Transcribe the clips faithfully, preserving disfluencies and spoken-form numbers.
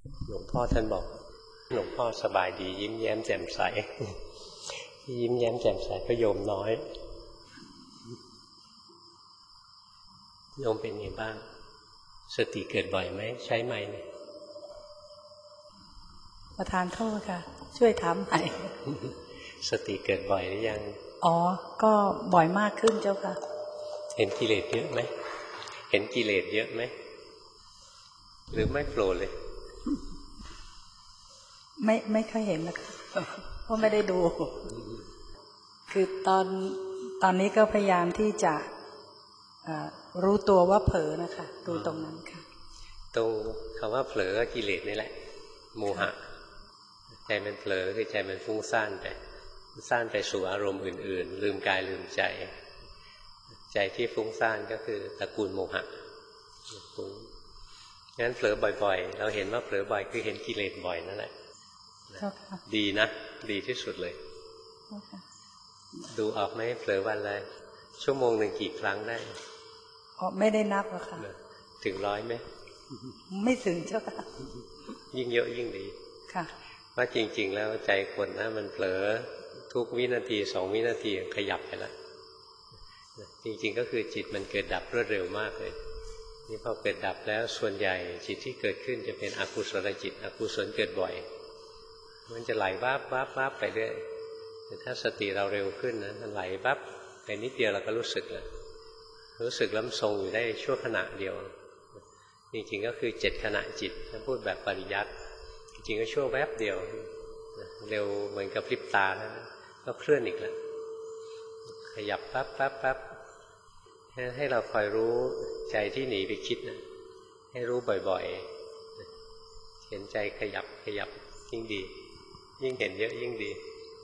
หลวงพ่อท่านบอกหลวงพ่อสบายดียิ้มแย้มแจ่มใสยิ้มแย้มแจ่มใสก็โยมน้อยโยมเป็นไงบ้างสติเกิดบ่อยไหมใช้ไหมเนี่ยประธานโทษค่ะช่วยถามใหม่สติเกิดบ่อยหรือยังอ๋อก็บ่อยมากขึ้นเจ้าค่ะเห็นกิเลสเยอะไหมเห็นกิเลสเยอะไหมหรือไม่โผล่เลยไม่ไม่ค่อยเห็นนะคะเพราะไม่ได้ดูคือตอนตอนนี้ก็พยายามที่จะรู้ตัวว่าเผลอนะคะดูตรงนั้นค่ะตรงคำว่าเผลอก็กิเลสนี่แหละโมหะใจมันเผลอคือใจมันฟุ้งซ่านไปซ่านไปสู่อารมณ์อื่นๆลืมกายลืมใจใจที่ฟุ้งซ่านก็คือตระกูลโมหะฟุ้งงั้นเผลอบ่อยๆเราเห็นว่าเผลอบ่อยคือเห็นกิเลสบ่อยนั่นแหละดีนะดีที่สุดเลยดูออกไหมเผลอวันละชั่วโมงหนึ่งกี่ครั้งได้อ๋อไม่ได้นับหรอกค่ะถึงร้อยไหมไม่ถึงเจ้าค่ะยิ่งเยอะยิ่งดีค่ะว่าจริงๆแล้วใจคนนะมันเผลอทุกวินาทีสองวินาทีขยับไปแล้วจริงๆก็คือจิตมันเกิดดับรวดเร็วมากเลยนี่พอเกิดดับแล้วส่วนใหญ่จิตที่เกิดขึ้นจะเป็นอกุศลจิตอกุศลเกิดบ่อยมันจะไหลวับวับวับไปเรื่อยแต่ถ้าสติเราเร็วขึ้นนะมันไหลวับไปนิดเดียวเราก็รู้สึกแล้วรู้สึกล้ำทรงอยู่ได้ชั่วขณะเดียวจริงๆก็คือเจ็ดขณะจิตถ้าพูดแบบปริยัติจริงๆก็ชั่วแวบเดียวเร็วเหมือนกับพริบตาแล้วก็เคลื่อนอีกแล้วขยับปั๊บปั๊บปั๊บให้เราคอยรู้ใจที่หนีไปคิดนะให้รู้บ่อยๆเห็นใจขยับขยับยิ่งดียิ่งเห็นเยอะยิ่งดี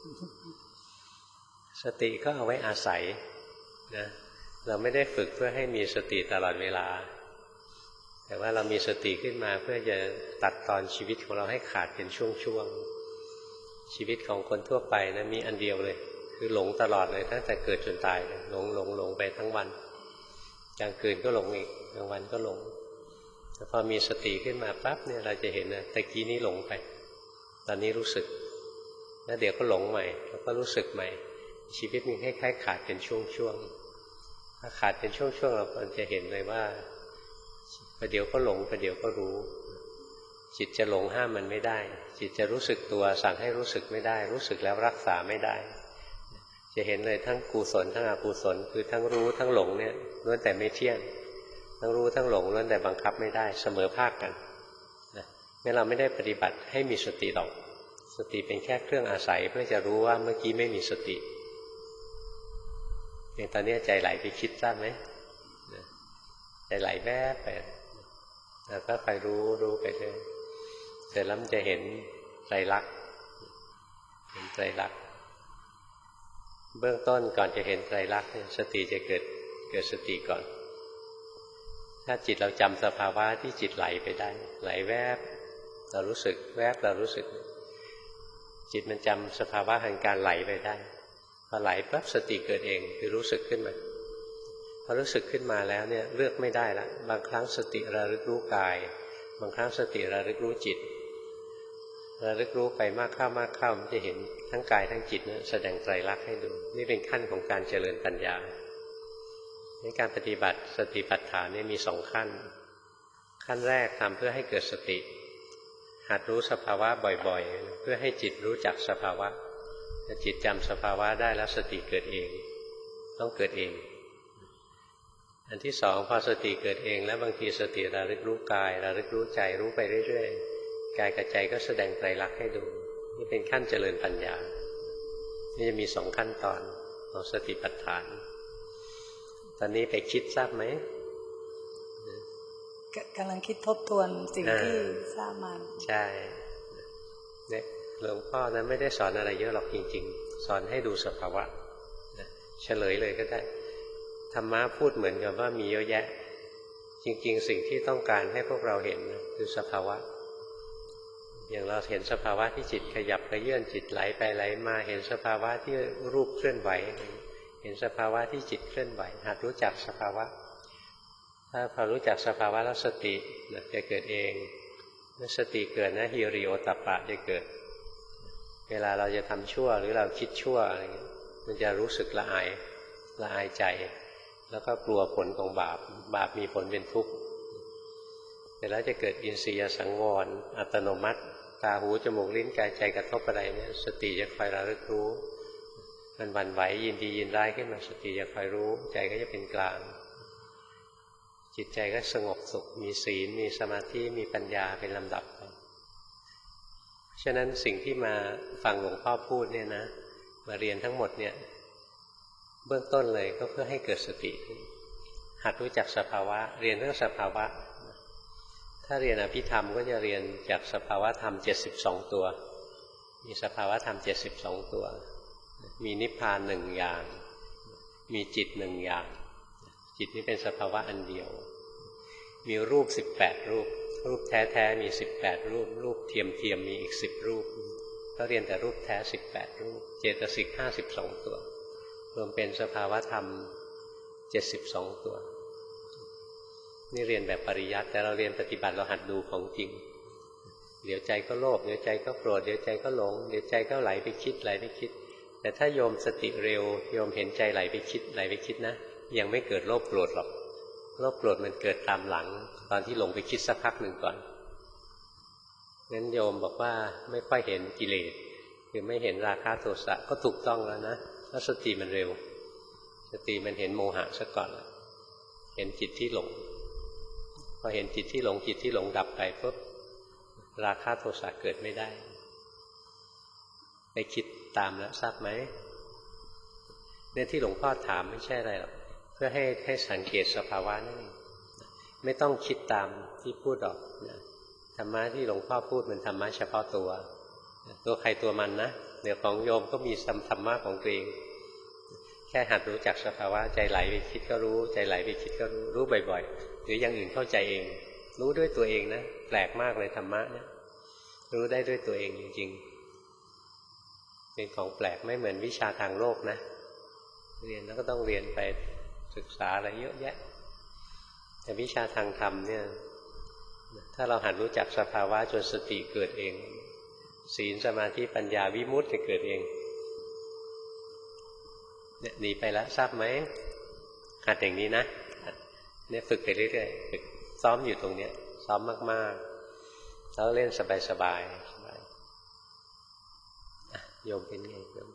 สติก็เอาไว้อาศัยนะเราไม่ได้ฝึกเพื่อให้มีสติตลอดเวลาแต่ว่าเรามีสติขึ้นมาเพื่อจะตัดตอนชีวิตของเราให้ขาดเป็นช่วงๆชีวิตของคนทั่วไปนะมีอันเดียวเลยคือหลงตลอดเลยตั้งแต่เกิดจนตายหลงหลงหลงไปทั้งวันกลางคืนก็หลงอีกกลางวันก็หลงแต่พอมีสติขึ้นมาปั๊บเนี่ยเราจะเห็นนะตะกี้นี้หลงไปตอนนี้รู้สึกแล้วเดี๋ยวก็หลงใหม่แล้วก็รู้สึกใหม่ชีวิตมันคล้ายๆขาดเป็นช่วงๆถ้าขาดเป็นช่วงๆเราจะเห็นเลยว่าประเดี๋ยวก็หลงประเดี๋ยวก็รู้จิตจะหลงห้ามมันไม่ได้จิตจะรู้สึกตัวสั่งให้รู้สึกไม่ได้รู้สึกแล้วรักษาไม่ได้จะเห็นเลยทั้งกุศลทั้งอกุศลคือทั้งรู้ทั้งหลงเนี่ยล้วนแต่ไม่เที่ยงทั้งรู้ทั้งหลงล้วนแต่บังคับไม่ได้เสมอภาคกันนะงั้นเราไม่ได้ปฏิบัติให้มีสติหรอกสติเป็นแค่เครื่องอาศัยเพื่อจะรู้ว่าเมื่อกี้ไม่มีสติอย่างตอนนี้ใจไหลไปคิดทราบไหมใจไหลแวบไปแล้วก็ไปรู้รู้ไปเรื่อยเสร็จแล้วมันจะเห็นไตรลักษณ์เห็นไตรลักษณ์เบื้องต้นก่อนจะเห็นไตรลักษณ์สติจะเกิดเกิดสติก่อนถ้าจิตเราจำสภาวะที่จิตไหลไปได้ไหลแวบเรารู้สึกแวบเรารู้สึกจิตมันจำสภาวะแห่งการไหลไปได้พอไหลปั๊บสติเกิดเองคือรู้สึกขึ้นมาพอรู้สึกขึ้นมาแล้วเนี่ยเลือกไม่ได้ละบางครั้งสติระลึกรู้กายบางครั้งสติระลึกรู้จิตระลึกรู้ไปมากเข้ามากเข้ามันจะเห็นทั้งกายทั้งจิตเนี่ยแสดงไตรลักษณ์ให้ดูนี่เป็นขั้นของการเจริญปัญญาในการปฏิบัติสติปัฏฐานนี่มีสองขั้นขั้นแรกทำเพื่อให้เกิดสติหัดรู้สภาวะบ่อยๆเพื่อให้จิตรู้จักสภาวะถ้าจิตจำสภาวะได้แล้วสติเกิดเองต้องเกิดเองอันที่สองพอสติเกิดเองแล้วบางทีสติระลึกรู้กายระลึกรู้ใจรู้ไปเรื่อยๆกายกับใจก็แสดงไตรลักษณ์ให้ดูนี่เป็นขั้นเจริญปัญญานี่จะมีสองขั้นตอนของสติปัฏฐานตอนนี้ไปคิดทราบไหมกำลังคิดทบทวนสิ่งที่ทราบมาใช่เนี่ยหลวงพ่อนั้นไม่ได้สอนอะไรเยอะหรอกจริงๆสอนให้ดูสภาวะเฉลยเลยก็ได้ธรรมะพูดเหมือนกับว่ามีเยอะแยะจริงๆสิ่งที่ต้องการให้พวกเราเห็นคือสภาวะอย่างเราเห็นสภาวะที่จิตขยับขยื่นจิตไหลไปไหลมาเห็นสภาวะที่รูปเคลื่อนไหวเห็นสภาวะที่จิตเคลื่อนไหวหัดรู้จักสภาวะถ้าพอรู้จักสภาวะแล้วสติจะเกิดเองเมื่อสติเกิดนะฮิริโอตัปปะจะเกิดเวลาเราจะทำชั่วหรือเราคิดชั่วอะไรเงี้ยมันจะรู้สึกละอายละอายใจแล้วก็กลัวผลของบาปบาปมีผลเป็นทุกข์เสร็จแล้วจะเกิดอินทรียสังวรอัตโนมัติตาหูจมูกลิ้นกายใจกระทบอะไรเนี่ยสติจะคอยระลึกรู้มันหวั่นไหวยินดียินร้ายขึ้นมาสติจะคอยรู้ใจก็จะเป็นกลางจิตใจก็สงบสุขมีศีลมีสมาธิมีปัญญาเป็นลำดับไปฉะนั้นสิ่งที่มาฟังหลวงพ่อพูดเนี่ยนะมาเรียนทั้งหมดเนี่ยเบื้องต้นเลยก็เพื่อให้เกิดสติหัดรู้จักสภาวะเรียนเรื่องสภาวะถ้าเรียนอภิธรรมก็จะเรียนจากสภาวะธรรมเจ็ดสิบสองตัวมีสภาวะธรรมเจ็ดสิบสองตัวมีนิพพานหนึ่งอย่างมีจิตหนึ่งอย่างจิตนี้เป็นสภาวะอันเดียวมีรูปสิบแปดรูปรูปแท้ๆมีสิบแปดรูปรูปเทียมๆมีอีกสิบรูปก็เรียนแต่รูปแท้สิบแปดรูปเจตสิกห้าสิบสองตัวรวมเป็นสภาวะธรรมเจ็ดสิบสองตัวนี่เรียนแบบปริยัติแต่เราเรียนปฏิบัติเราหัดดูของจริงเดี๋ยวใจก็โลภเดี๋ยวใจก็โกรธเดี๋ยวใจก็หลงเดี๋ยวใจก็ไหลไปคิดไหลไปคิดแต่ถ้าโยมสติเร็วโยมเห็นใจไหลไปคิดไหลไปคิดนะยังไม่เกิดโลภโกรธหรอกโลภโกรธมันเกิดตามหลังตอนที่หลงไปคิดสักพักหนึ่งก่อนงั้นโยมบอกว่าไม่ค่อยเห็นกิเลสคือไม่เห็นราคะโทสะก็ถูกต้องแล้วนะเพราะสติมันเร็วสติมันเห็นโมหะซะก่อนเห็นจิตที่หลงพอเห็นจิตที่หลงจิตที่หลงดับไปปุ๊บราคะโทสะเกิดไม่ได้ไปคิดตามแล้วทราบไหมเนี่ยที่หลวงพ่อถามไม่ใช่อะไรหรอกเพื่อให้ให้สังเกตสภาวะนั่นเองไม่ต้องคิดตามที่พูดหรอกนะธรรมะที่หลวงพ่อพูดเป็นธรรมะเฉพาะตัวตัวใครตัวมันนะเดี๋ยวของโยมก็มีธรรมะของตัวเองแค่หัดรู้จักสภาวะใจไหลไปคิดก็รู้ใจไหลไปคิดก็รู้รู้บ่อยๆหรืออย่างอื่นเข้าใจเองรู้ด้วยตัวเองนะแปลกมากเลยธรรมะเนี่ยรู้ได้ด้วยตัวเองจริงๆเป็นของแปลกไม่เหมือนวิชาทางโลกนะเรียนแล้วก็ต้องเรียนไปศึกษาอะไรเยอะแยะแต่วิชาทางธรรมเนี่ยถ้าเราหัดรู้จักสภาวะจนสติเกิดเองศีลสมาธิปัญญาวิมุตติจะเกิดเองเนี่ยหนีไปแล้วทราบไหมหัดอย่างนี้นะเนี่ยฝึกไปเรื่อยๆฝึกซ้อมอยู่ตรงเนี้ยซ้อมมากๆแล้วเล่นสบายๆสบายโยมเป็นไงโยม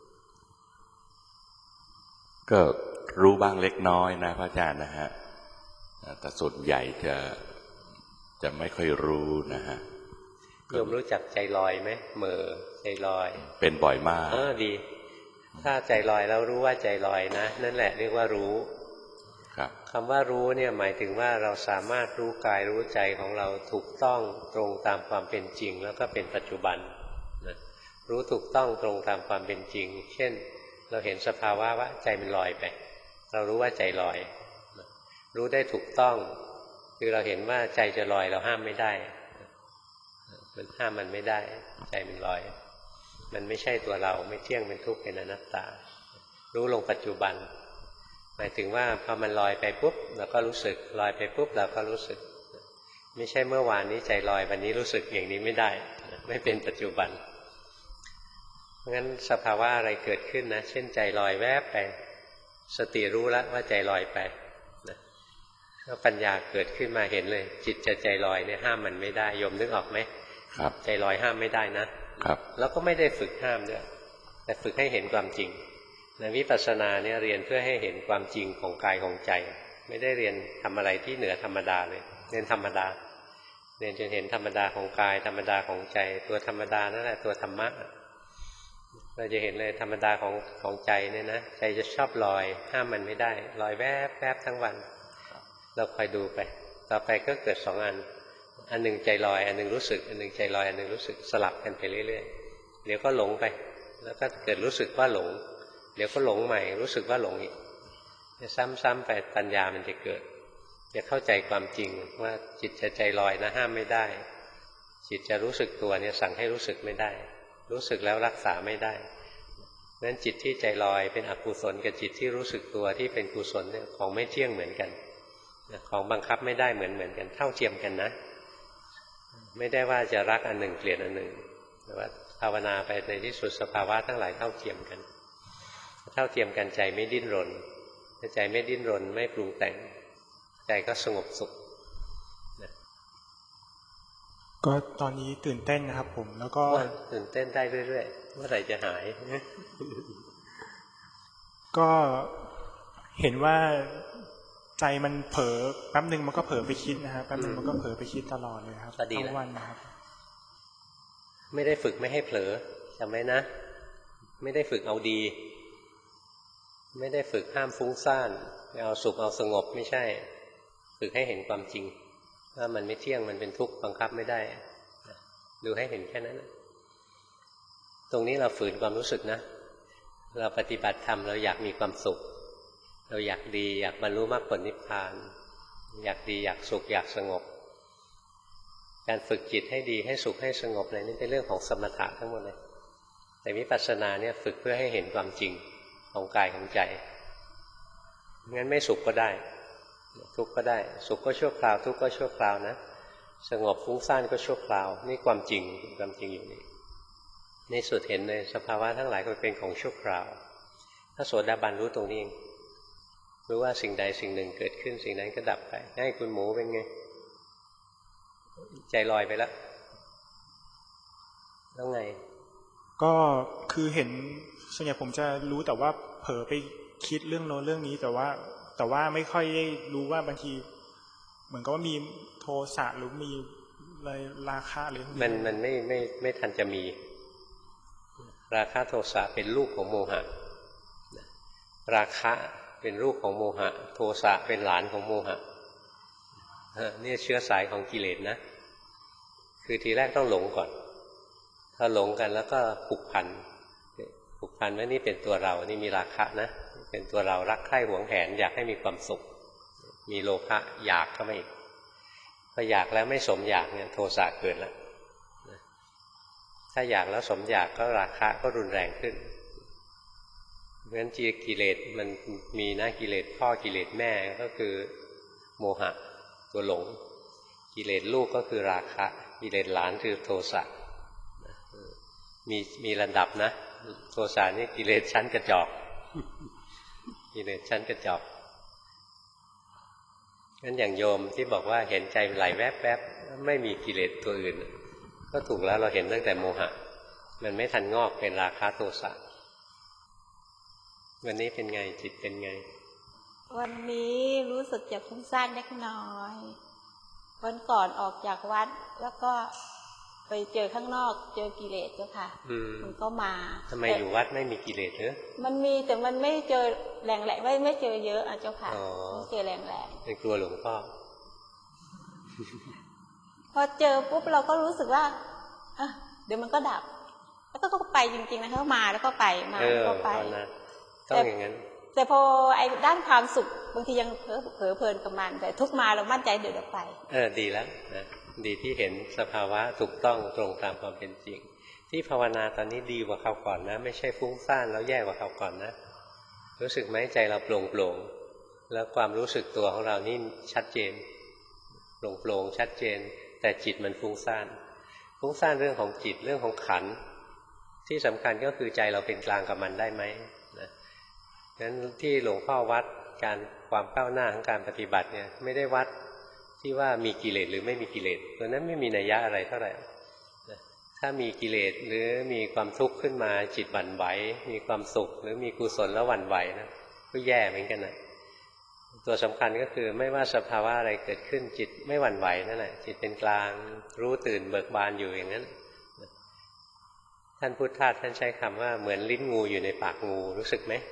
ก็รู้บ้างเล็กน้อยนะพระอาจารย์นะฮะแต่ส่วนใหญ่จะจะไม่ค่อยรู้นะฮะโยมรู้จักใจลอยไหมเหม่อใจลอยเป็นบ่อยมากเออดีถ้าใจลอยแล้วรู้ว่าใจลอยนะนั่นแหละเรียกว่ารู้ครับคำว่ารู้เนี่ยหมายถึงว่าเราสามารถรู้กายรู้ใจของเราถูกต้องตรงตามความเป็นจริงแล้วก็เป็นปัจจุบันนะรู้ถูกต้องตรงตามความเป็นจริงเช่นเราเห็นสภาวะว่าใจมันลอยไปเรารู้ว่าใจลอยรู้ได้ถูกต้องคือเราเห็นว่าใจจะลอยเราห้ามไม่ได้มันห้ามมันไม่ได้ใจมันลอยมันไม่ใช่ตัวเราไม่เที่ยงเป็นทุกข์เป็นอนัตตารู้ลงปัจจุบันหมายถึงว่าพอมันลอยไปปุ๊บเราก็รู้สึกลอยไปปุ๊บเราก็รู้สึกไม่ใช่เมื่อวานนี้ใจลอยวันนี้รู้สึกอย่างนี้ไม่ได้ไม่เป็นปัจจุบันเพราะงั้นสภาวะอะไรเกิดขึ้นนะเช่นใจลอยแวบไปสติรู้แล้วว่าใจลอยไปนะแล้วปัญญาเกิดขึ้นมาเห็นเลยจิตจะใจลอยเนี่ยห้ามมันไม่ได้โยมนึกออกไหมครับใจลอยห้ามไม่ได้นะครับแล้วก็ไม่ได้ฝึกห้ามด้วยแต่ฝึกให้เห็นความจริงในวิปัสสนาเนี่ยเรียนเพื่อให้เห็นความจริงของกายของใจไม่ได้เรียนทำอะไรที่เหนือธรรมดาเลยเรียนธรรมดาเรียนจนเห็นธรรมดาของกายธรรมดาของใจตัวธรรมดานั่นแหละตัวธรรมะเราจะเห็นเลยธรรมดาของของใจเนี่ยนะใจจะชอบลอยห้ามมันไม่ได้ลอยแวบแวบทั้งวันเราคอยดูไปต่อไปก็เกิดสองอันอันหนึ่งใจลอยอันหนึ่งรู้สึกอันหนึ่งใจลอยอันหนึ่งรู้สึกสลับกันไปเรื่อยๆเดี๋ยวก็หลงไปแล้วก็เกิดรู้สึกว่าหลงเดี๋ยวก็หลงใหม่รู้สึกว่าหลงอีกจะซ้ำๆไปปัญญามันจะเกิดจะเข้าใจความจริงว่าจิตจะใจลอยนะห้ามไม่ได้จิตจะรู้สึกตัวเนี่ยสั่งให้รู้สึกไม่ได้รู้สึกแล้วรักษาไม่ได้นั้นจิตที่ใจลอยเป็นอกุศลกับจิตที่รู้สึกตัวที่เป็นกุศลเนี่ยของไม่เที่ยงเหมือนกันของบังคับไม่ได้เหมือนเหมือนกันเท่าเทียมกันนะไม่ได้ว่าจะรักอันหนึ่งเกลียดอันหนึ่งแต่ว่าภาวนาไปในที่สุดสภาวะทั้งหลายเท่าเทียมกันเท่าเทียมกันใจไม่ดิ้นรนใจไม่ดิ้นรนไม่ปรุงแต่งใจก็สงบสุขก็ตอนนี้ตื่นเต้นนะครับผมแล้วก็ตื่นเต้นได้เรื่อยๆเมื่อไหร่จะหายก็เห็นว่าใจมันเผลอแป๊บนึงมันก็เผลอไปคิดนะครับแป๊บนึงมันก็เผลอไปคิดตลอดเลยครับทั้งวันนะครับไม่ได้ฝึกไม่ให้เผลอจำไว้นะไม่ได้ฝึกเอาดีไม่ได้ฝึกห้ามฟุ้งซ่านเอาสุขเอาสงบไม่ใช่ฝึกให้เห็นความจริงว่ามันไม่เที่ยงมันเป็นทุกข์บังคับไม่ได้ดูให้เห็นแค่นั้นตรงนี้เราฝืนความรู้สึกนะเราปฏิบัติธรรมเราอยากมีความสุขเราอยากดีอยากบรรลุมรรคผลนิพพานอยากดีอยากสุขอยากสงบการฝึกจิตให้ดีให้สุขให้สงบอะไรนี่เป็นเรื่องของสมถะทั้งหมดเลยแต่วิปัสสนาเนี่ยฝึกเพื่อให้เห็นความจริงของกายของใจงั้นไม่สุขก็ได้ทุกข์ก็ได้สุขก็ชั่วคราวทุกข์ก็ชั่วคราวนะสงบฟุ้งซ่านก็ชั่วคราวนี่ความจริงความจริงอยู่นี่ในสุดเห็นเลยสภาวะทั้งหลายก็เป็นของชั่วคราวถ้าโสดาบันรู้ตรงนี้เองรู้ว่าสิ่งใดสิ่งหนึ่งเกิดขึ้นสิ่งนั้นก็ดับไปให้คุณหมูเป็นไงใจลอยไปแล้วแล้วไงก็คือเห็นส่วนใหญ่ผมจะรู้แต่ว่าเผลอไปคิดเรื่องโน้นเรื่องนี้แต่ว่าแต่ว่าไม่ค่อยได้รู้ว่าบางทีเหมือนกับว่ามีโทสะหรือมีอะไรราคะหรือมันมันไม่ไม่ไม่ทันจะมีราคะโทสะเป็นลูกของโมหะราคะเป็นลูกของโมหะโทสะเป็นหลานของโมหะนี่เชื้อสายของกิเลสนะคือทีแรกต้องหลงก่อนถ้าหลงกันแล้วก็ผูกพันผูกพันว่านี่เป็นตัวเรานี่มีราคะนะเป็นตัวเรารักใคร่หวงแหนอยากให้มีความสุขมีโลภะอยากเข้ามาอีกพออยากแล้วไม่สมอยากเนี่ยโทสะเกิดแล้วถ้าอยากแล้วสมอยากก็ราคะก็รุนแรงขึ้นเพราะฉะนั้นกิเลสมันมีนะกิเลสพ่อกิเลสแม่ก็คือโมหะตัวหลงกิเลสลูกก็คือราคะกิเลสหลานคือโทสะมีมีระดับนะโทสะนี่กิเลสชั้นกระจอกกิเลสชั้นกระจอกงั้นอย่างโยมที่บอกว่าเห็นใจไหลแวบๆไม่มีกิเลสตัวอื่นก็ถูกแล้วเราเห็นตั้งแต่โมหะมันไม่ทันงอกเป็นราคะโทสะวันนี้เป็นไงจิตเป็นไงวันนี้รู้สึกจะฟุ้งซ่านเล็กน้อยวันก่อนออกจากวัดแล้วก็ไปเจอข้างนอกเจอกิเลสเจ้าค่ะมันก็มาทำไมอยู่วัดไม่มีกิเลสเหรอมันมีแต่มันไม่เจอแรงแหละไม่ไม่เจอเยอะอ่ะเจ้าค่ะไม่เจอแรงแรงเป็นกลัวหลวงพ่อพอเจอปุ๊บเราก็รู้สึกว่าอ่ะเดี๋ยวมันก็ดับแล้วก็ก็ไปจริงๆนะเขามาแล้วก็ไปมาแล้วก็ไปต้องอย่างนั้นแต่พอไอ้ด้านความสุขบางทียังเผลอเผลอเพลินกับมันแต่ทุกมาเรามั่นใจเดี๋ยวเดี๋ยวไปเออดีแล้วนะดีที่เห็นสภาวะถูกต้องตรงตามความเป็นจริงที่ภาวนาตอนนี้ดีกว่าคราวก่อนนะไม่ใช่ฟุ้งซ่านแล้วแย่กว่าคราวก่อนนะรู้สึกไหมใจเราโปร่งโปร่งแล้วความรู้สึกตัวของเรานี่ชัดเจนโปร่งโปร่งชัดเจนแต่จิตมันฟุ้งซ่านฟุ้งซ่านเรื่องของจิตเรื่องของขันธ์ที่สำคัญก็คือใจเราเป็นกลางกับมันได้ไหมนะงั้นที่หลวงพ่อวัดการความก้าวหน้าของการปฏิบัติเนี่ยไม่ได้วัดที่ว่ามีกิเลสหรือไม่มีกิเลสตัวนั้นไม่มีนัยยะอะไรเท่าไหร่ถ้ามีกิเลสหรือมีความทุกข์ขึ้นมาจิตหวั่นไหวมีความสุขหรือมีกุศลแล้วหวั่นไหวนะก็แย่เหมือนกันนะตัวสำคัญก็คือไม่ว่าสภาวะอะไรเกิดขึ้นจิตไม่หวั่นไหวนั่นแหละจิตเป็นกลางรู้ตื่นเบิกบานอยู่อย่างนั้นท่านพุทธทาสท่านใช้คำว่าเหมือนลิ้นงูอยู่ในปากงูรู้สึกไหม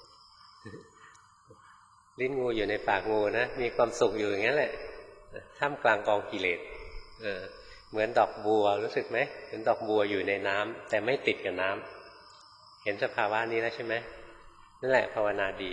ลิ้นงูอยู่ในปากงูนะมีความสุขอยู่อย่างนั้นแหละท่ามกลางกองกิเลสเออเหมือนดอกบัวรู้สึกไหมเหมือนดอกบัวอยู่ในน้ำแต่ไม่ติดกับน้ำเห็นสภาวะนี้แล้วใช่ไหมนั่นแหละภาวนาดี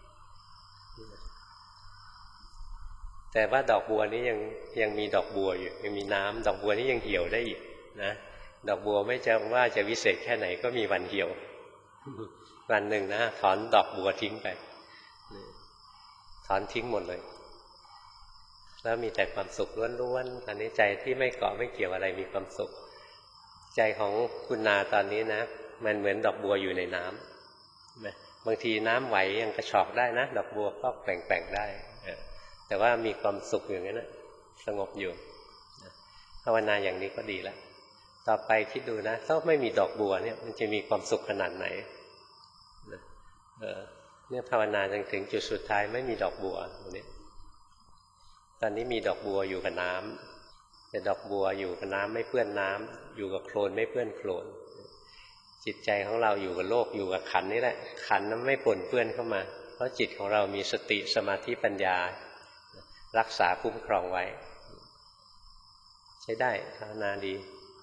แต่ว่าดอกบัวนี้ยังยังมีดอกบัวอยู่ยังมีน้ำดอกบัวนี้ยังเหี่ยวได้อีกนะดอกบัวไม่จะว่าจะวิเศษแค่ไหนก็มีวันเหี่ยววันหนึ่งนะถอนดอกบัวทิ้งไปถอนทิ้งหมดเลยแล้วมีแต่ความสุขล้วนๆอันนี้ใจที่ไม่เกาะไม่เกี่ยวอะไรมีความสุขใจของคุณนาตอนนี้นะมันเหมือนดอกบัวอยู่ในน้ำบางทีน้ำไหวยังกระชอกได้นะดอกบัวก็แกว่งๆได้แต่ว่ามีความสุขอย่างนั้นนะสงบอยู่ภาวนาอย่างนี้ก็ดีแล้วต่อไปคิดดูนะถ้าไม่มีดอกบัวเนี่ยมันจะมีความสุขขนาดไหนเนี่ยภาวนาจนถึงจุดสุดท้ายไม่มีดอกบัวตรงนี้ตอนนี้มีดอกบัวอยู่กับน้ำแต่ดอกบัวอยู่กับน้ำไม่เปื้อนน้ำอยู่กับโคลนไม่เปื้อนโคลนจิตใจของเราอยู่กับโลกอยู่กับขันนี่แหละขันนั้นไม่ปนเปื้อนเข้ามาเพราะจิตของเรามีสติสมาธิปัญญารักษาคุ้มครองไว้ใช้ได้ภาวนาดี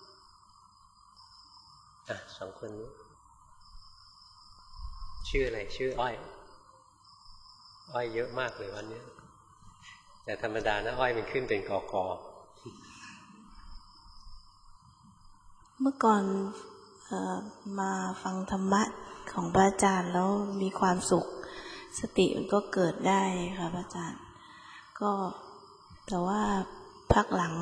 อ่ะสองคนนี้ชื่ออะไรชื่ออ้อยอ้อยเยอะมากเลยวันนี้แต่ธรรมดานะอ้อยมันขึ้นเป็นกอกอเมื่อก่อนเอ่อมาฟังธรรมะของพระอาจารย์แล้วมีความสุขสติมันก็เกิดได้ค่ะพระอาจารย์ก็แต่ว่าพักหลัง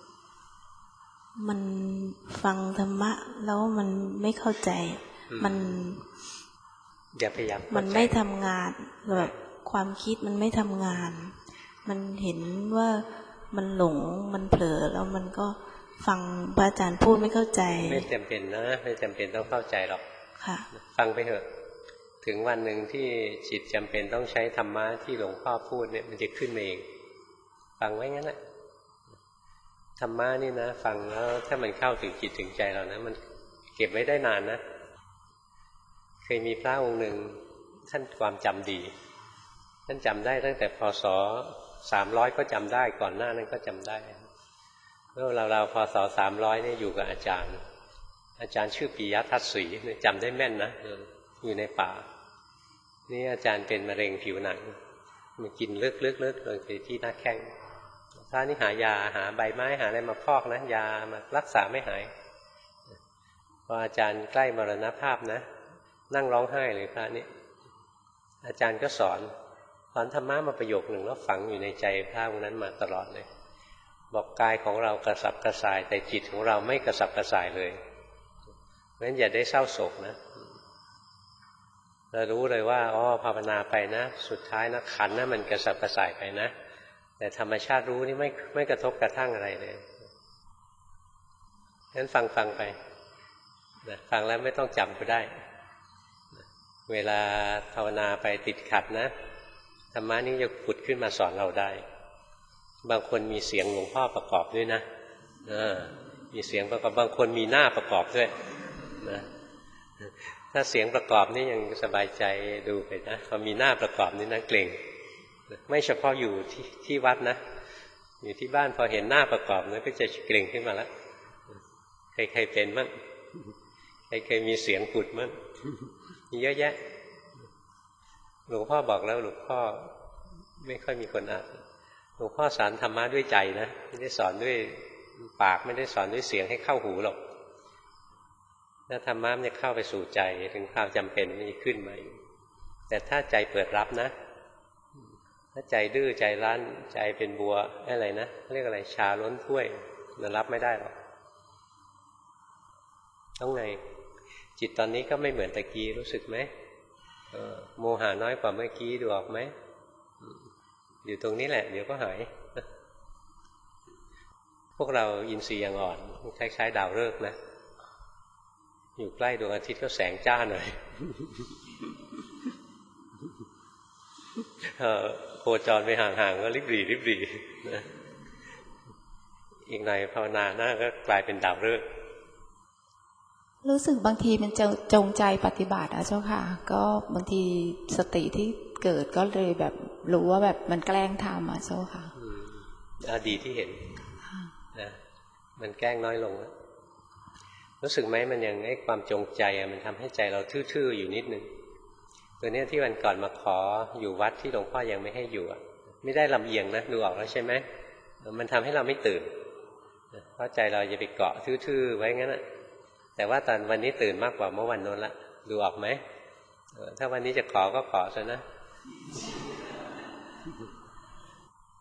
มันฟังธรรมะแล้วมันไม่เข้าใจมันอย่าพยายามมันไม่ทำงานแบบความคิดมันไม่ทำงานมันเห็นว่ามันหลงมันเผลอแล้วมันก็ฟังพระอาจารย์พูดไม่เข้าใจไม่จำเป็นนะไม่จำเป็นต้องเข้าใจหรอกค่ะฟังไปเถอะถึงวันหนึ่งที่จิตจำเป็นต้องใช้ธรรมะที่หลวงพ่อพูดเนี่ยมันจะขึ้นมาเองฟังไว้งั้นแหละธรรมะนี่นะฟังแล้วถ้ามันเข้าถึงจิตถึงใจเรานะมันเก็บไว้ได้นานนะเคยมีพระองค์หนึ่งท่านความจำดีท่านจำได้ตั้งแต่พศสามร้อยก็จำได้ก่อนหน้านั้นก็จำได้แล้วเราเราพศสามร้อยนี่อยู่กับอาจารย์อาจารย์ชื่อปิยทัศน์ศรีจำได้แม่นนะอยู่ในป่านี่อาจารย์เป็นมะเร็งผิวหนังมันกินเลือกเลือกเลือกเลยที่หน้าแข้งพระนี่หายาหาใบไม้หาอะไรมาพอกนะยามารักษาไม่หายพออาจารย์ใกล้มรณภาพนะนั่งร้องไห้เลยพระนี่อาจารย์ก็สอนสอนธรรมะมาประโยคหนึ่งแล้วฝังอยู่ในใจพระองค์นั้นมาตลอดเลยบอกกายของเรากระสับกระส่ายแต่จิตของเราไม่กระสับกระส่ายเลยเพราะฉะนั้นอย่าได้เศร้าโศกนะเรารู้เลยว่าอ๋อภาวนาไปนะสุดท้ายนะขันนะมันกระสับกระส่ายไปนะแต่ธรรมชาติรู้นี่ไม่ไม่กระทบกระทั่งอะไรเลยงั้นฟังฟังไปนะฟังแล้วไม่ต้องจำก็ได้นะเวลาภาวนาไปติดขัดนะธรรมะนี้จะผุดขึ้นมาสอนเราได้บางคนมีเสียงหลวงพ่อประกอบด้วยนะมีเสียงประกอบบางคนมีหน้าประกอบด้วยนะถ้าเสียงประกอบนี่ยังสบายใจดูไปนะพอมีหน้าประกอบนี่นะเกรงไม่เฉพาะอยู่ที่ที่วัดนะอยู่ที่บ้านพอเห็นหน้าประกอบนะก็จะเกรงขึ้นมาแล้วใครๆเป็นมั้งใครเคยมีเสียงผุดมั้งมีเยอะแยะหลวงพ่อบอกแล้วหลวงพ่อไม่ค่อยมีคนอ่านหลวงพ่อสอนธรรมะด้วยใจนะไม่ได้สอนด้วยปากไม่ได้สอนด้วยเสียงให้เข้าหูหรอกถ้าธรรมะมันจะเข้าไปสู่ใจถึงความจำเป็นมันจะขึ้นมาแต่ถ้าใจเปิดรับนะถ้าใจดื้อใจรั้นใจเป็นบัวอะไรนะเรียกอะไรชาล้นถ้วยมันรับไม่ได้หรอกต้องไงจิตตอนนี้ก็ไม่เหมือนตะกี้รู้สึกไหมโมหะน้อยกว่าเมื่อกี้ดูออกไหมอยู่ตรงนี้แหละเดี๋ยวก็หายพวกเราอินทรีย์ยังอ่อนคล้ายๆดาวฤกษ์นะอยู่ใกล้ดวงอาทิตย์ก็แสงจ้าหน่อยโคจรไปห่างๆก็ริบหรี่ริบหรี่นะอีกหน่อยภาวนาหน้าก็กลายเป็นดาวฤกษ์รู้สึกบางทีมันจะจงใจปฏิบัตินะเจ้าค่ะก็บางทีสติที่เกิดก็เลยแบบรู้ว่าแบบมันแกล้งทำอ่ะเจ้าค่ะอดีตที่เห็นนะมันแกล้งน้อยลงแล้วรู้สึกไหมมันยังไอ้ความจงใจอ่ะมันทำให้ใจเราทื่อๆอยู่นิดนึงตัวนี้ที่วันก่อนมาขออยู่วัดที่หลวงพ่อยังไม่ให้อยู่ไม่ได้ลำเอียงนะดูออกแล้วใช่ไหมมันทำให้เราไม่ตื่นเพราะใจเราจะไปเกาะทื่อๆไว้งั้นนะแต่ว่าตอนวันนี้ตื่นมากกว่าเมื่อวันโน้นละดูออกไหมถ้าวันนี้จะขอก็ขอซะนะ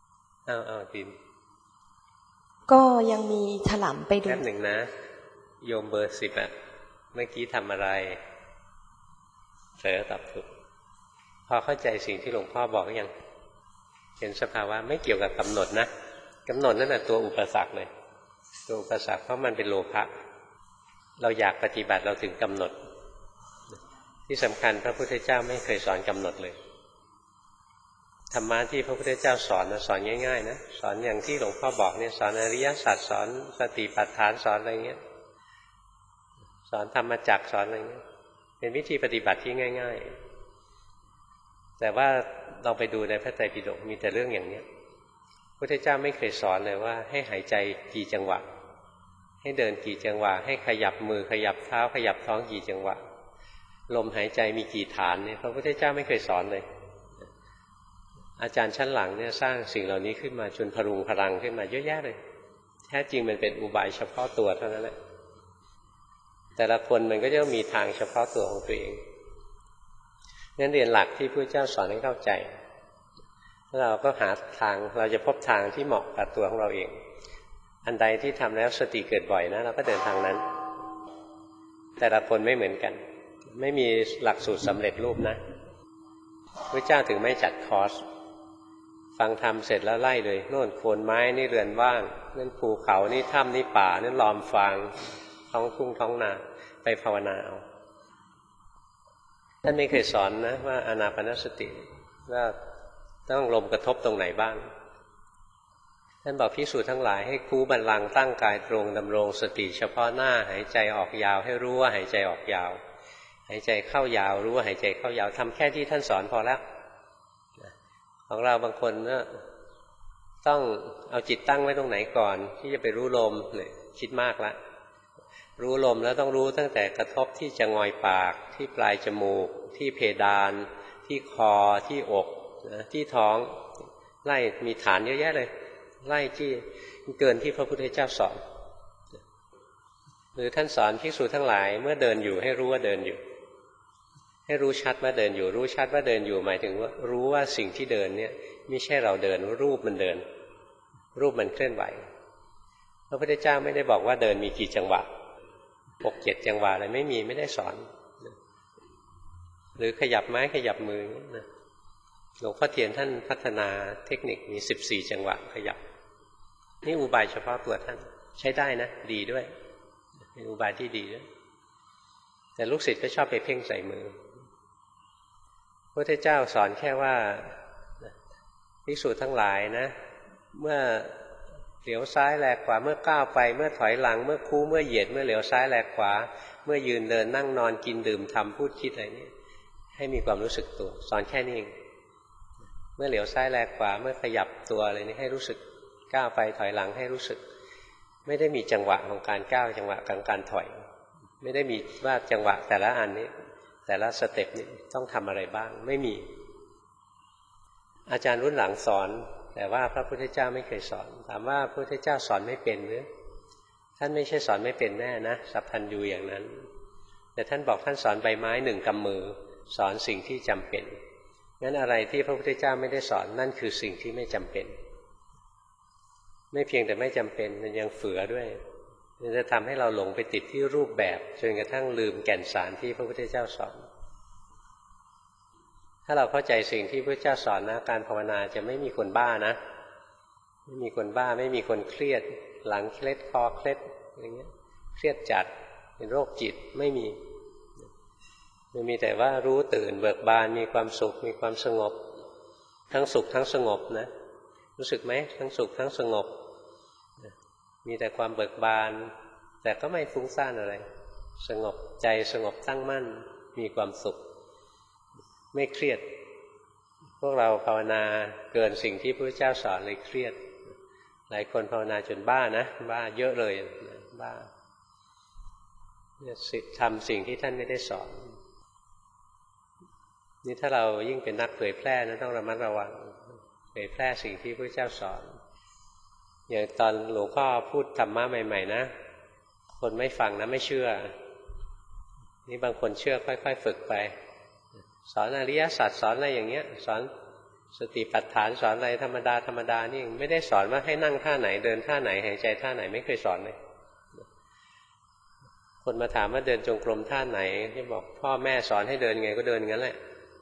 เอาเอาดินก็ยังมีถลำไปดูแป๊บหนึ่งนะโยมเบอร์สิบอะเมื่อกี้ทำอะไรเผลอตอบถูกพอเข้าใจสิ่งที่หลวงพ่อบอกยังเห็นสภาวะไม่เกี่ยวกับกำหนดนะกำหนดนั่นแหละตัวอุปสรรคเลยตัวอุปสรรคเพราะมันเป็นโลภะเราอยากปฏิบัติเราถึงกำหนดที่สำคัญพระพุทธเจ้าไม่เคยสอนกำหนดเลยธรรมะที่พระพุทธเจ้าสอนนะสอนง่ายๆนะสอนอย่างที่หลวงพ่อบอกเนี่ยสอนอริยสัจสอนสติปัฏฐานสอนอะไรเงี้ยสอนธรรมจักรสอนอะไรเงี้ยเป็นวิธีปฏิบัติที่ง่ายๆแต่ว่าเราไปดูในพระไตรปิฎกมีแต่เรื่องอย่างนี้พระพุทธเจ้าไม่เคยสอนเลยว่าให้หายใจกี่จังหวะให้เดินกี่จังหวะให้ขยับมือขยับเท้าขยับท้องกี่จังหวะลมหายใจมีกี่ฐานเนี่ยพระพุทธเจ้าไม่เคยสอนเลยอาจารย์ชั้นหลังเนี่ยสร้างสิ่งเหล่านี้ขึ้นมาจนพรุงพลังขึ้นมาเยอะแยะเลยแท้จริงมันเป็นอุบายเฉพาะตัวเท่านั้นแหละแต่ละคนมันก็จะมีทางเฉพาะตัวของตัวเองงั้นเรียนหลักที่พระเจ้าสอนให้เข้าใจแล้วเราก็หาทางเราจะพบทางที่เหมาะกับตัวของเราเองอันใดที่ทำแล้วสติเกิดบ่อยนะเราก็เดินทางนั้นแต่ละคนไม่เหมือนกันไม่มีหลักสูตรสำเร็จรูปนะพระเจ้าถึงไม่จัดคอร์สฟังธรรมเสร็จแล้วไล่เลยโน่นโคนไม้นี่เรือนว่างนั่นภูเขานี่ถ้ำนี่ป่านั่นลอมฟางท้องทุ่งท้องนาไปภาวนาเอาท่านไม่เคยสอนนะว่าอานาปานสติว่าต้องลมกระทบตรงไหนบ้างท่านบอกภิกษุทั้งหลายให้คูบัลลังก์ตั้งกายตรงดำรงสติเฉพาะหน้าหายใจออกยาวให้รู้ว่าหายใจออกยาวหายใจเข้ายาวรู้ว่าหายใจเข้ายาวทำแค่ที่ท่านสอนพอแล้วของเราบางคนก็ต้องเอาจิตตั้งไว้ตรงไหนก่อนที่จะไปรู้ลมเนี่ยคิดมากละรู้ลมแล้วต้องรู้ตั้งแต่กระทบที่จะงอยปากที่ปลายจมูกที่เพดานที่คอที่อกนะที่ท้องไล่มีฐานเยอะแยะเลยไล่ที่เกินที่พระพุทธเจ้าสอนหรือท่านสอนภิกษุทั้งหลายเมื่อเดินอยู่ให้รู้ว่าเดินอยู่ให้รู้ชัดว่าเดินอยู่รู้ชัดว่าเดินอยู่หมายถึงว่ารู้ว่าสิ่งที่เดินเนี่ยไม่ใช่เราเดินรูปมันเดินรูปมันเคลื่อนไหวพระพุทธเจ้าไม่ได้บอกว่าเดินมีกี่จังหวะหกเจ็ดจังหวะอะไรไม่มีไม่ได้สอนหรือขยับไม้ขยับมือนะหลวงพ่อเทียนท่านพัฒนาเทคนิคมีสิบสี่จังหวะขยับนี่อุบายเฉพาะตัวท่านใช้ได้นะดีด้วยเป็นอุบายที่ดีด้วยแต่ลูกศิษย์ก็ชอบไปเพ่งใส่มือพระพุทธเจ้าสอนแค่ว่าภิกษุทั้งหลายนะเมื่อเหลียวซ้ายแลขวาเมื่อก้าวไปเมื่อถอยหลังเมื่อคู่เมื่อเหยียดเมื่อเหลียวซ้ายแลขวาเมื่อยืนเดินนั่งนอนกินดื่มทำพูดคิดอะไรนี่ให้มีความรู้สึกตัวสอนแค่นี้เองเมื่อเหลียวซ้ายแลขวาเมื่อขยับตัวอะไรนี่ให้รู้สึกก้าวไปถอยหลังให้รู้สึกไม่ได้มีจังหวะของการก้าวจังหวะของการถอยไม่ได้มีว่าจังหวะแต่ละอันนี้แต่ละสเต็ปนี้ต้องทำอะไรบ้างไม่มีอาจารย์รุ่นหลังสอนแต่ว่าพระพุทธเจ้าไม่เคยสอนถามว่าพระพุทธเจ้าสอนไม่เป็นหรือท่านไม่ใช่สอนไม่เป็นแน่นะสัพพัญญูอย่างนั้นแต่ท่านบอกท่านสอนใบไม้หนึ่งกำมือสอนสิ่งที่จำเป็นงั้นอะไรที่พระพุทธเจ้าไม่ได้สอนนั่นคือสิ่งที่ไม่จำเป็นไม่เพียงแต่ไม่จำเป็นมันยังเฝือด้วยมันจะทำให้เราหลงไปติดที่รูปแบบจนกระทั่งลืมแก่นสารที่พระพุทธเจ้าสอนถ้าเราเข้าใจสิ่งที่พระเจ้าสอนนะการภาวนาจะไม่มีคนบ้านะไม่มีคนบ้าไม่มีคนเครียดหลังเคล็ดคอเคล็ดอะไรเงี้ยเครียดจัดเป็นโรคจิตไม่มีมันมีแต่ว่ารู้ตื่นเบิกบานมีความสุขมีความสงบทั้งสุขทั้งสงบนะรู้สึกไหมทั้งสุขทั้งสงบมีแต่ความเบิกบานแต่ก็ไม่ฟุ้งซ่านอะไรสงบใจสงบตั้งมั่นมีความสุขไม่เครียดพวกเราภาวนาเกินสิ่งที่พระเจ้าสอนเลยเครียดหลายคนภาวนาจนบ้านะบ้าเยอะเลยบ้าทำสิ่งที่ท่านไม่ได้สอนนี่ถ้าเรายิ่งเป็นนักเผยแพร่นะต้องระมัดระวังเผยแพร่สิ่งที่พระเจ้าสอนอย่างตอนหลวงพ่อพูดธรรมะใหม่ๆนะคนไม่ฟังนะไม่เชื่อนี่บางคนเชื่อค่อยๆฝึกไปสอนอริยสัจสอนอะไรอย่างเงี้ยสอนสติปัฏฐานสอนอะไรธรรมดาธรรมดานี่ไม่ได้สอนว่าให้นั่งท่าไหนเดินท่าไหนหายใจท่าไหนไม่เคยสอนเลยคนมาถามว่าเดินจงกรมท่าไหนที่บอกพ่อแม่สอนให้เดินไงก็เดินงั้นแหละ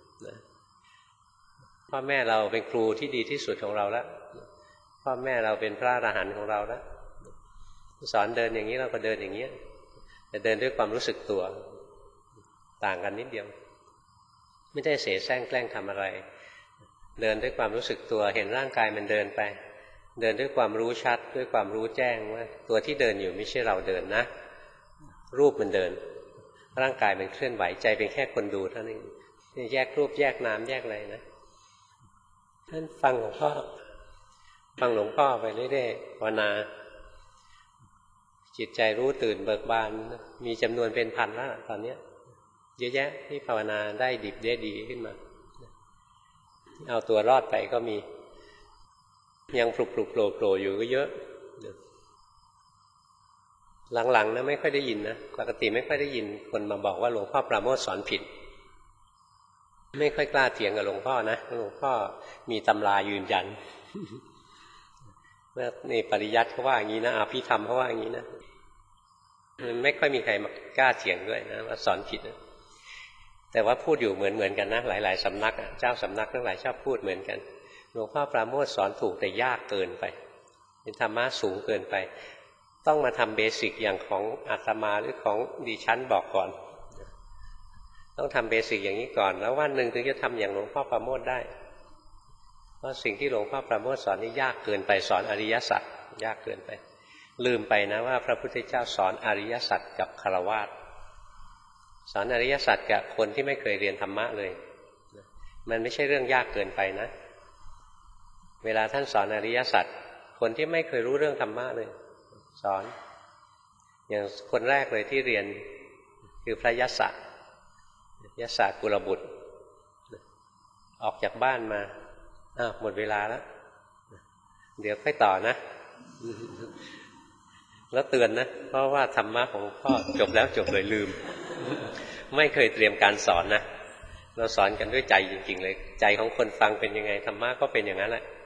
พ่อแม่เราเป็นครูที่ดีที่สุดของเราแล้วพ่อแม่เราเป็นพระอรหันต์ของเราแล้วสอนเดินอย่างนี้เราก็เดินอย่างนี้แต่เดินด้วยความรู้สึกตัวต่างกันนิดเดียวไม่ได้เสแสร้งแกล้งทำอะไรเดินด้วยความรู้สึกตัวเห็นร่างกายมันเดินไปเดินด้วยความรู้ชัดด้วยความรู้แจ้งว่าตัวที่เดินอยู่ไม่ใช่เราเดินนะรูปมันเดินร่างกายมันเคลื่อนไหวใจเป็นแค่คนดูเท่านั้นแยกรูปแยกนามแยกอะไรนะท่านฟังหลวงพ่อฟังหลวงพ่อไปเรื่อยๆภาวนาจิตใจรู้ตื่นเบิกบานมีจำนวนเป็นพันแล้วตอนนี้เยอะแยะที่ภาวนาได้ดิบได้ดีขึ้นมาเอาตัวรอดไปก็มียังปลุกปลุกโผล่โผล่อยู่ก็เยอะหลังๆนะไม่ค่อยได้ยินนะปกติไม่ค่อยได้ยินคนมาบอกว่าหลวงพ่อปราโมทย์สอนผิดไม่ค่อยกล้าเถียงกับหลวงพ่อนะหลวงพ่อมีตำรายืนยันเมื่อในปริยัติเขาว่าอย่างนี้นะอภิธรรมเขาว่าอย่างนี้นะมันไม่ค่อยมีใครมากล้าเถียงด้วยนะว่าสอนผิดนะแต่ว่าพูดอยู่เหมือนเหมือนกันนะหลายๆสำนักเจ้าสำนักทั้งหลายชอบพูดเหมือนกันหลวงพ่อปราโมทย์สอนถูกแต่ยากเกินไปเป็นธรรมะสูงเกินไปต้องมาทำเบสิกอย่างของอาตมาหรือของดิฉันบอกก่อนต้องทำเบสิกอย่างนี้ก่อนแล้ววันหนึ่งถึงจะทำอย่างหลวงพ่อปราโมทย์ได้เพราะสิ่งที่หลวงพ่อปราโมทย์สอนนี่ยากเกินไปสอนอริยสัจยากเกินไปลืมไปนะว่าพระพุทธเจ้าสอนอริยสัจกับฆราวาสสอนอริยสัจกับคนที่ไม่เคยเรียนธรรมะเลยมันไม่ใช่เรื่องยากเกินไปนะเวลาท่านสอนอริยสัจคนที่ไม่เคยรู้เรื่องธรรมะเลยสอนอย่างคนแรกเลยที่เรียนคือพระยศยศกุลบุตรออกจากบ้านมาอ้าวหมดเวลาแล้วเดี๋ยวค่อยต่อนะแล้วเตือนนะเพราะว่าธรรมะของพ่อจบแล้วจบเลยลืมไม่เคยเตรียมการสอนนะเราสอนกันด้วยใจจริงๆเลยใจของคนฟังเป็นยังไงธรรมะก็เป็นอย่างนั้นแหละ